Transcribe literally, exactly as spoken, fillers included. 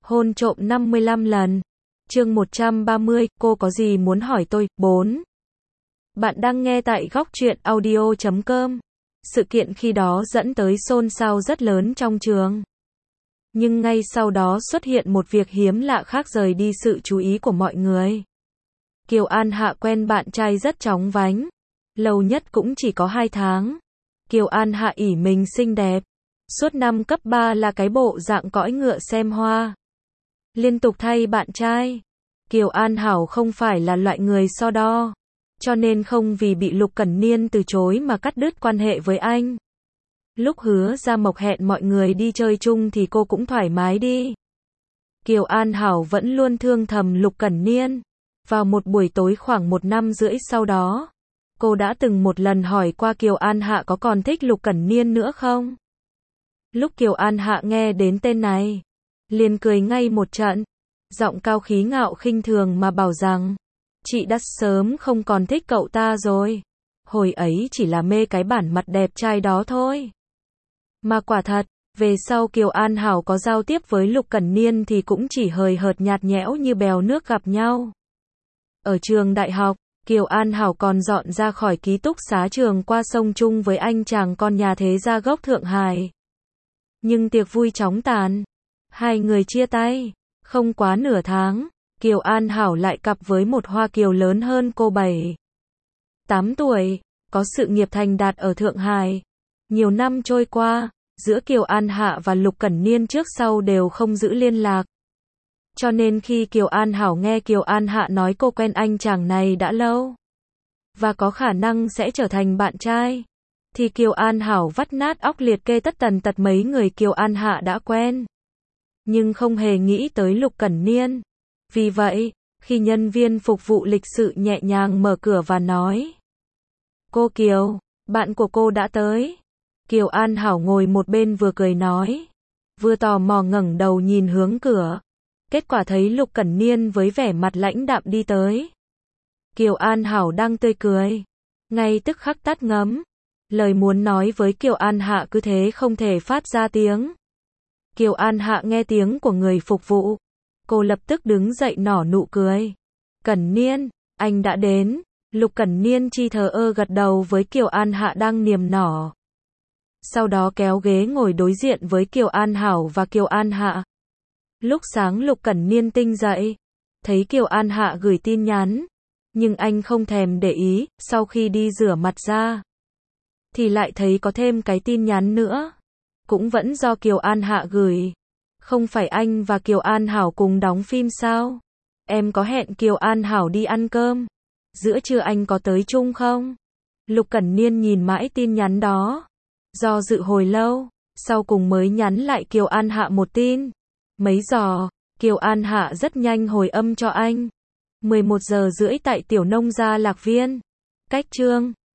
Hôn trộm năm mươi lăm lần. Chương một trăm ba mươi, cô có gì muốn hỏi tôi? bốn. Bạn đang nghe tại góc truyện audio chấm com. Sự kiện khi đó dẫn tới xôn xao rất lớn trong trường. Nhưng ngay sau đó xuất hiện một việc hiếm lạ khác rời đi sự chú ý của mọi người. Kiều An Hạ quen bạn trai rất chóng vánh. Lâu nhất cũng chỉ có hai tháng. Kiều An Hạ ỷ mình xinh đẹp. Suốt năm cấp ba là cái bộ dạng cõi ngựa xem hoa. Liên tục thay bạn trai. Kiều An Hảo không phải là loại người so đo. Cho nên không vì bị Lục Cẩn Niên từ chối mà cắt đứt quan hệ với anh. Lúc Hứa Gia Mộc hẹn mọi người đi chơi chung thì cô cũng thoải mái đi. Kiều An Hảo vẫn luôn thương thầm Lục Cẩn Niên. Vào một buổi tối khoảng một năm rưỡi sau đó, cô đã từng một lần hỏi qua Kiều An Hạ có còn thích Lục Cẩn Niên nữa không? Lúc Kiều An Hạ nghe đến tên này, liền cười ngay một trận, giọng cao khí ngạo khinh thường mà bảo rằng, chị đã sớm không còn thích cậu ta rồi. Hồi ấy chỉ là mê cái bản mặt đẹp trai đó thôi. Mà quả thật, về sau Kiều An Hảo có giao tiếp với Lục Cẩn Niên thì cũng chỉ hời hợt nhạt nhẽo như bèo nước gặp nhau. Ở trường đại học, Kiều An Hảo còn dọn ra khỏi ký túc xá trường qua sông chung với anh chàng con nhà thế gia gốc Thượng Hải. Nhưng tiệc vui chóng tàn. Hai người chia tay. Không quá nửa tháng, Kiều An Hảo lại cặp với một Hoa Kiều lớn hơn cô bảy, tám tuổi, có sự nghiệp thành đạt ở Thượng Hải. Nhiều năm trôi qua, giữa Kiều An Hạ và Lục Cẩn Niên trước sau đều không giữ liên lạc. Cho nên khi Kiều An Hảo nghe Kiều An Hạ nói cô quen anh chàng này đã lâu, và có khả năng sẽ trở thành bạn trai, thì Kiều An Hảo vắt nát óc liệt kê tất tần tật mấy người Kiều An Hạ đã quen. Nhưng không hề nghĩ tới Lục Cẩn Niên. Vì vậy, khi nhân viên phục vụ lịch sự nhẹ nhàng mở cửa và nói, cô Kiều, bạn của cô đã tới. Kiều An Hảo ngồi một bên vừa cười nói, vừa tò mò ngẩng đầu nhìn hướng cửa. Kết quả thấy Lục Cẩn Niên với vẻ mặt lãnh đạm đi tới. Kiều An Hảo đang tươi cười, ngay tức khắc tắt ngấm. Lời muốn nói với Kiều An Hạ cứ thế không thể phát ra tiếng. Kiều An Hạ nghe tiếng của người phục vụ. Cô lập tức đứng dậy nở nụ cười. Cẩn Niên, anh đã đến. Lục Cẩn Niên chi thờ ơ gật đầu với Kiều An Hạ đang niềm nở. Sau đó kéo ghế ngồi đối diện với Kiều An Hảo và Kiều An Hạ. Lúc sáng Lục Cẩn Niên tinh dậy, thấy Kiều An Hạ gửi tin nhắn. Nhưng anh không thèm để ý, sau khi đi rửa mặt ra, thì lại thấy có thêm cái tin nhắn nữa. Cũng vẫn do Kiều An Hạ gửi. Không phải anh và Kiều An Hảo cùng đóng phim sao? Em có hẹn Kiều An Hảo đi ăn cơm. Giữa trưa anh có tới chung không? Lục Cẩn Niên nhìn mãi tin nhắn đó. Do dự hồi lâu, sau cùng mới nhắn lại Kiều An Hạ một tin. Mấy giờ, Kiều An Hạ rất nhanh hồi âm cho anh. mười một giờ rưỡi tại Tiểu Nông Gia Lạc Viên. Cách chương